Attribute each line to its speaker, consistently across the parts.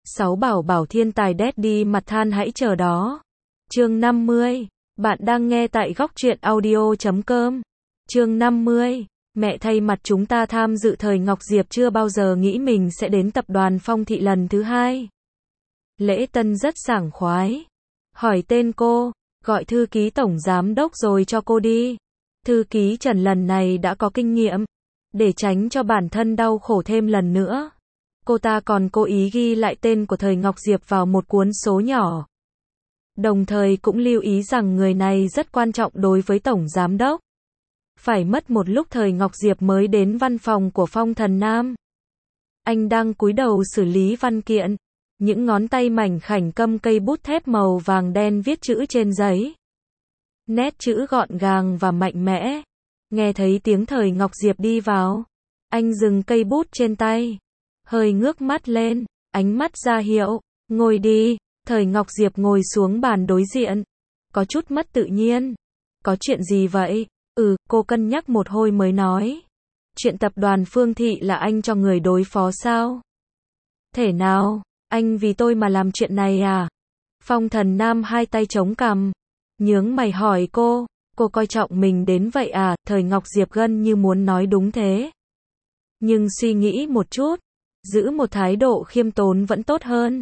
Speaker 1: Sáu bảo bảo thiên tài daddy mặt than hãy chờ đó. Chương 50. Bạn đang nghe tại góc truyện audio.com. Chương 50. Mẹ thay mặt chúng ta tham dự thời Ngọc Diệp chưa bao giờ nghĩ mình sẽ đến tập đoàn Phong Thị lần thứ hai. Lễ tân rất sảng khoái. Hỏi tên cô, gọi thư ký tổng giám đốc rồi cho cô đi. Thư ký Trần lần này đã có kinh nghiệm, để tránh cho bản thân đau khổ thêm lần nữa. Cô ta còn cố ý ghi lại tên của thời Ngọc Diệp vào một cuốn số nhỏ. Đồng thời cũng lưu ý rằng người này rất quan trọng đối với tổng giám đốc. Phải mất một lúc thời Ngọc Diệp mới đến văn phòng của Phong Thần Nam. Anh đang cúi đầu xử lý văn kiện. Những ngón tay mảnh khảnh cầm cây bút thép màu vàng đen viết chữ trên giấy. Nét chữ gọn gàng và mạnh mẽ. Nghe thấy tiếng thời Ngọc Diệp đi vào. Anh dừng cây bút trên tay. Hơi ngước mắt lên, ánh mắt ra hiệu. Ngồi đi. Thời Ngọc Diệp ngồi xuống bàn đối diện. Có chút mất tự nhiên. Có chuyện gì vậy? Cô cân nhắc một hồi mới nói. Chuyện tập đoàn Phương Thị là anh cho người đối phó sao? Thể nào? Anh vì tôi mà làm chuyện này à? Phong Thần Nam hai tay chống cằm. Nhướng mày hỏi cô coi trọng mình đến vậy à? Thời Ngọc Diệp gần như muốn nói đúng thế. Nhưng suy nghĩ một chút, giữ một thái độ khiêm tốn vẫn tốt hơn.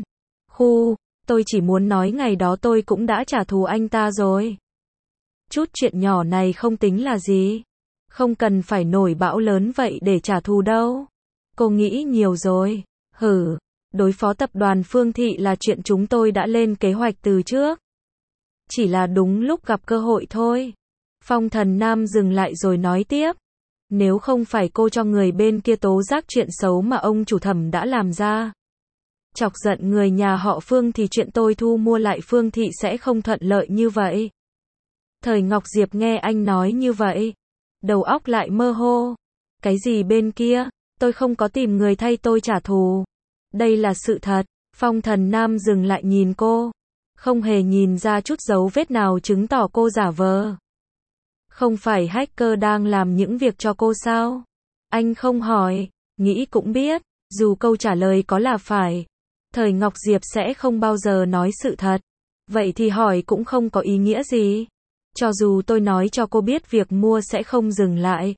Speaker 1: Tôi chỉ muốn nói ngày đó tôi cũng đã trả thù anh ta rồi. Chút chuyện nhỏ này không tính là gì. Không cần phải nổi bão lớn vậy để trả thù đâu. Cô nghĩ nhiều rồi. Đối phó tập đoàn Phương Thị là chuyện chúng tôi đã lên kế hoạch từ trước. Chỉ là đúng lúc gặp cơ hội thôi. Phong Thần Nam dừng lại rồi nói tiếp. Nếu không phải cô cho người bên kia tố giác chuyện xấu mà ông chủ thẩm đã làm ra, chọc giận người nhà họ Phương thì chuyện tôi thu mua lại Phương Thị sẽ không thuận lợi như vậy. Thời Ngọc Diệp nghe anh nói như vậy, đầu óc lại mơ hồ. Cái gì bên kia? Tôi không có tìm người thay tôi trả thù. Đây là sự thật. Phong Thần Nam dừng lại nhìn cô. Không hề nhìn ra chút dấu vết nào chứng tỏ cô giả vờ. Không phải hacker đang làm những việc cho cô sao? Anh không hỏi, nghĩ cũng biết, dù câu trả lời có là phải, thời Ngọc Diệp sẽ không bao giờ nói sự thật. Vậy thì hỏi cũng không có ý nghĩa gì. Cho dù tôi nói cho cô biết việc mua sẽ không dừng lại,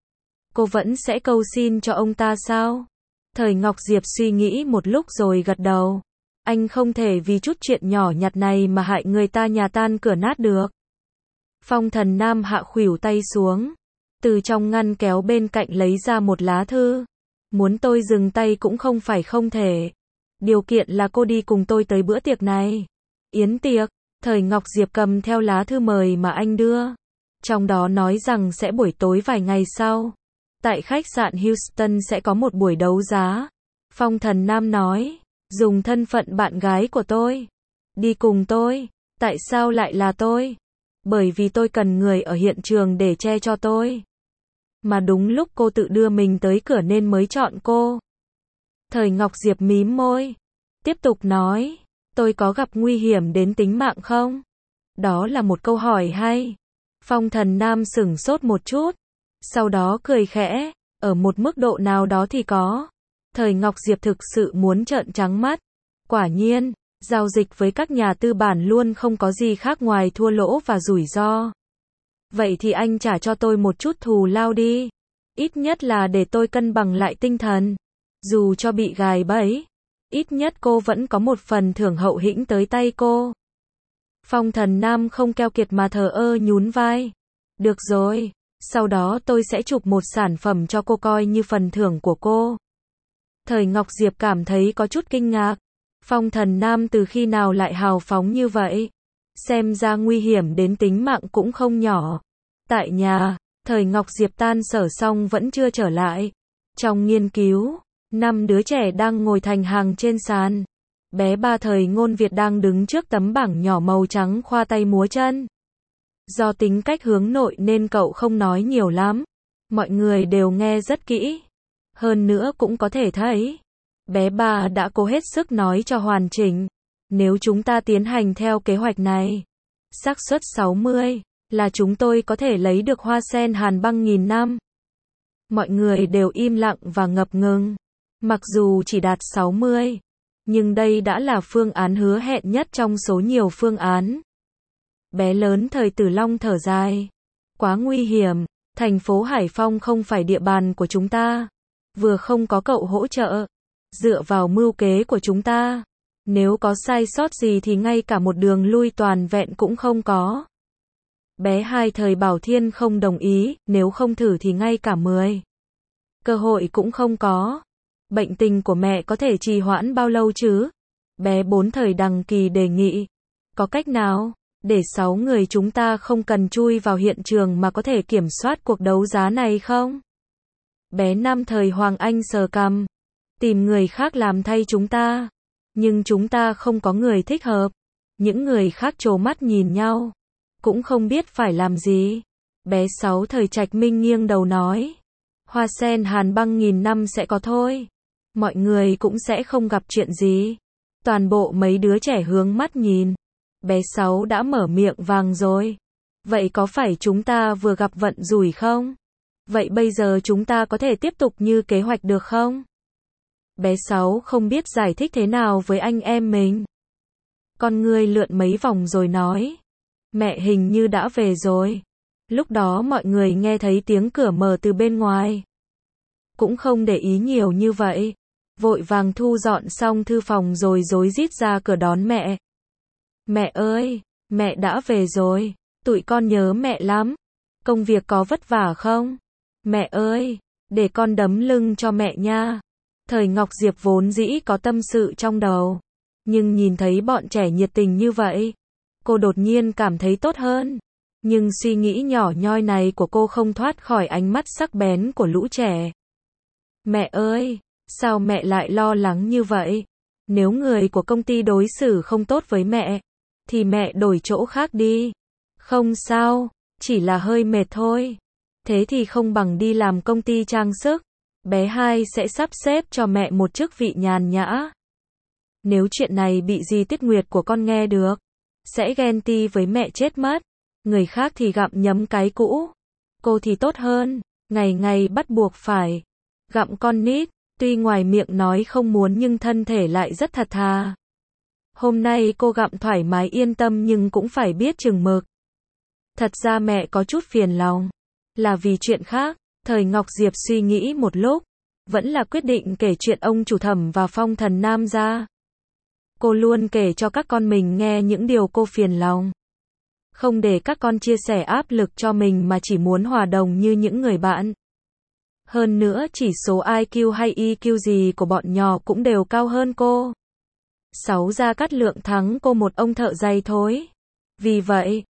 Speaker 1: cô vẫn sẽ cầu xin cho ông ta sao? Thời Ngọc Diệp suy nghĩ một lúc rồi gật đầu. Anh không thể vì chút chuyện nhỏ nhặt này mà hại người ta nhà tan cửa nát được. Phong Thần Nam hạ khuỷu tay xuống. Từ trong ngăn kéo bên cạnh lấy ra một lá thư. Muốn tôi dừng tay cũng không phải không thể. Điều kiện là cô đi cùng tôi tới bữa tiệc này. Yến tiệc. Thời Ngọc Diệp cầm theo lá thư mời mà anh đưa. Trong đó nói rằng sẽ buổi tối vài ngày sau, tại khách sạn Houston sẽ có một buổi đấu giá. Phong Thần Nam nói, dùng thân phận bạn gái của tôi. Đi cùng tôi. Tại sao lại là tôi? Bởi vì tôi cần người ở hiện trường để che cho tôi. Mà đúng lúc cô tự đưa mình tới cửa nên mới chọn cô. Thời Ngọc Diệp mím môi. Tiếp tục nói, tôi có gặp nguy hiểm đến tính mạng không? Đó là một câu hỏi hay. Phong Thần Nam sửng sốt một chút. Sau đó cười khẽ, ở một mức độ nào đó thì có. Thời Ngọc Diệp thực sự muốn trợn trắng mắt. Quả nhiên, giao dịch với các nhà tư bản luôn không có gì khác ngoài thua lỗ và rủi ro. Vậy thì anh trả cho tôi một chút thù lao đi. Ít nhất là để tôi cân bằng lại tinh thần. Dù cho bị gài bẫy, ít nhất cô vẫn có một phần thưởng hậu hĩnh tới tay cô. Phong Thần Nam không keo kiệt mà thờ ơ nhún vai. Được rồi, sau đó tôi sẽ chụp một sản phẩm cho cô coi như phần thưởng của cô. Thời Ngọc Diệp cảm thấy có chút kinh ngạc. Phong Thần Nam từ khi nào lại hào phóng như vậy? Xem ra nguy hiểm đến tính mạng cũng không nhỏ. Tại nhà, thời Ngọc Diệp tan sở xong vẫn chưa trở lại. Trong nghiên cứu, 5 đứa trẻ đang ngồi thành hàng trên sàn. Bé Ba thời Ngôn Việt đang đứng trước tấm bảng nhỏ màu trắng khoa tay múa chân. Do tính cách hướng nội nên cậu không nói nhiều lắm. Mọi người đều nghe rất kỹ. Hơn nữa cũng có thể thấy, bé Ba đã cố hết sức nói cho hoàn chỉnh. Nếu chúng ta tiến hành theo kế hoạch này, xác suất 60 là chúng tôi có thể lấy được hoa sen hàn băng 1000 năm. Mọi người đều im lặng và ngập ngừng. Mặc dù chỉ đạt 60, Nhưng đây đã là phương án hứa hẹn nhất trong số nhiều phương án. Bé lớn Thời Tử Long thở dài. Quá nguy hiểm, thành phố Hải Phong không phải địa bàn của chúng ta. Vừa không có cậu hỗ trợ. Dựa vào mưu kế của chúng ta. Nếu có sai sót gì thì ngay cả một đường lui toàn vẹn cũng không có. Bé Hai Thời Bảo Thiên không đồng ý, nếu không thử thì ngay cả 10 cơ hội cũng không có. Bệnh tình của mẹ có thể trì hoãn bao lâu chứ? Bé Bốn Thời Đằng Kỳ đề nghị. Có cách nào để 6 người chúng ta không cần chui vào hiện trường mà có thể kiểm soát cuộc đấu giá này không? Bé Năm Thời Hoàng Anh sờ cằm. Tìm người khác làm thay chúng ta. Nhưng chúng ta không có người thích hợp. Những người khác trố mắt nhìn nhau. Cũng không biết phải làm gì. Bé Sáu Thời Trạch Minh nghiêng đầu nói. Hoa sen hàn băng nghìn năm sẽ có thôi. Mọi người cũng sẽ không gặp chuyện gì. Toàn bộ mấy đứa trẻ hướng mắt nhìn. Bé Sáu đã mở miệng vàng rồi. Vậy có phải chúng ta vừa gặp vận rủi không? Vậy bây giờ chúng ta có thể tiếp tục như kế hoạch được không? Bé Sáu không biết giải thích thế nào với anh em mình. Con ngươi lượn mấy vòng rồi nói. Mẹ hình như đã về rồi. Lúc đó mọi người nghe thấy tiếng cửa mở từ bên ngoài. Cũng không để ý nhiều như vậy. Vội vàng thu dọn xong thư phòng rồi rối rít ra cửa đón mẹ. Mẹ ơi, mẹ đã về rồi. Tụi con nhớ mẹ lắm. Công việc có vất vả không? Mẹ ơi, để con đấm lưng cho mẹ nha. Thời Ngọc Diệp vốn dĩ có tâm sự trong đầu. Nhưng nhìn thấy bọn trẻ nhiệt tình như vậy, cô đột nhiên cảm thấy tốt hơn. Nhưng suy nghĩ nhỏ nhoi này của cô không thoát khỏi ánh mắt sắc bén của lũ trẻ. Mẹ ơi, sao mẹ lại lo lắng như vậy? Nếu người của công ty đối xử không tốt với mẹ, thì mẹ đổi chỗ khác đi. Không sao, chỉ là hơi mệt thôi. Thế thì không bằng đi làm công ty trang sức. Bé Hai sẽ sắp xếp cho mẹ một chức vị nhàn nhã. Nếu chuyện này bị Di Tiết Nguyệt của con nghe được, sẽ ghen ti với mẹ chết mất. Người khác thì gặm nhấm cái cũ. Cô thì tốt hơn, ngày ngày bắt buộc phải gặm con nít. Tuy ngoài miệng nói không muốn nhưng thân thể lại rất thật thà. Hôm nay cô gặm thoải mái yên tâm nhưng cũng phải biết chừng mực. Thật ra mẹ có chút phiền lòng. Là vì chuyện khác. Thời Ngọc Diệp suy nghĩ một lúc. Vẫn là quyết định kể chuyện ông chủ Thẩm và Phong Thần Nam ra. Cô luôn kể cho các con mình nghe những điều cô phiền lòng. Không để các con chia sẻ áp lực cho mình mà chỉ muốn hòa đồng như những người bạn. Hơn nữa chỉ số IQ hay EQ gì của bọn nhỏ cũng đều cao hơn cô. Sáu Gia Cát Lượng thắng cô một ông thợ giày thối. Vì vậy,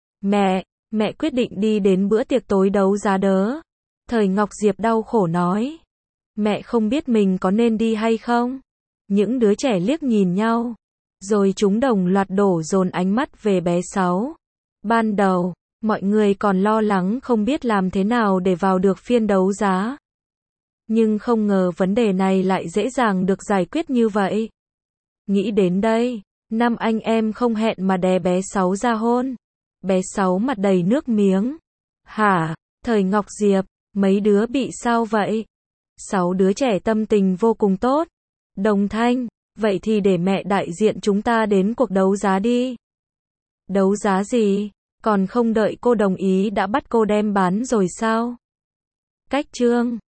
Speaker 1: mẹ quyết định đi đến bữa tiệc tối đấu giá đớ. Thời Ngọc Diệp đau khổ nói. Mẹ không biết mình có nên đi hay không? Những đứa trẻ liếc nhìn nhau. Rồi chúng đồng loạt đổ dồn ánh mắt về bé Sáu. Ban đầu, mọi người còn lo lắng không biết làm thế nào để vào được phiên đấu giá. Nhưng không ngờ vấn đề này lại dễ dàng được giải quyết như vậy. Nghĩ đến đây, năm anh em không hẹn mà đè bé Sáu ra hôn. Bé Sáu mặt đầy nước miếng. Hả? Thời Ngọc Diệp, mấy đứa bị sao vậy? 6 đứa trẻ tâm tình vô cùng tốt. Đồng thanh, vậy thì để mẹ đại diện chúng ta đến cuộc đấu giá đi. Đấu giá gì? Còn không đợi cô đồng ý đã bắt cô đem bán rồi sao? Cách chương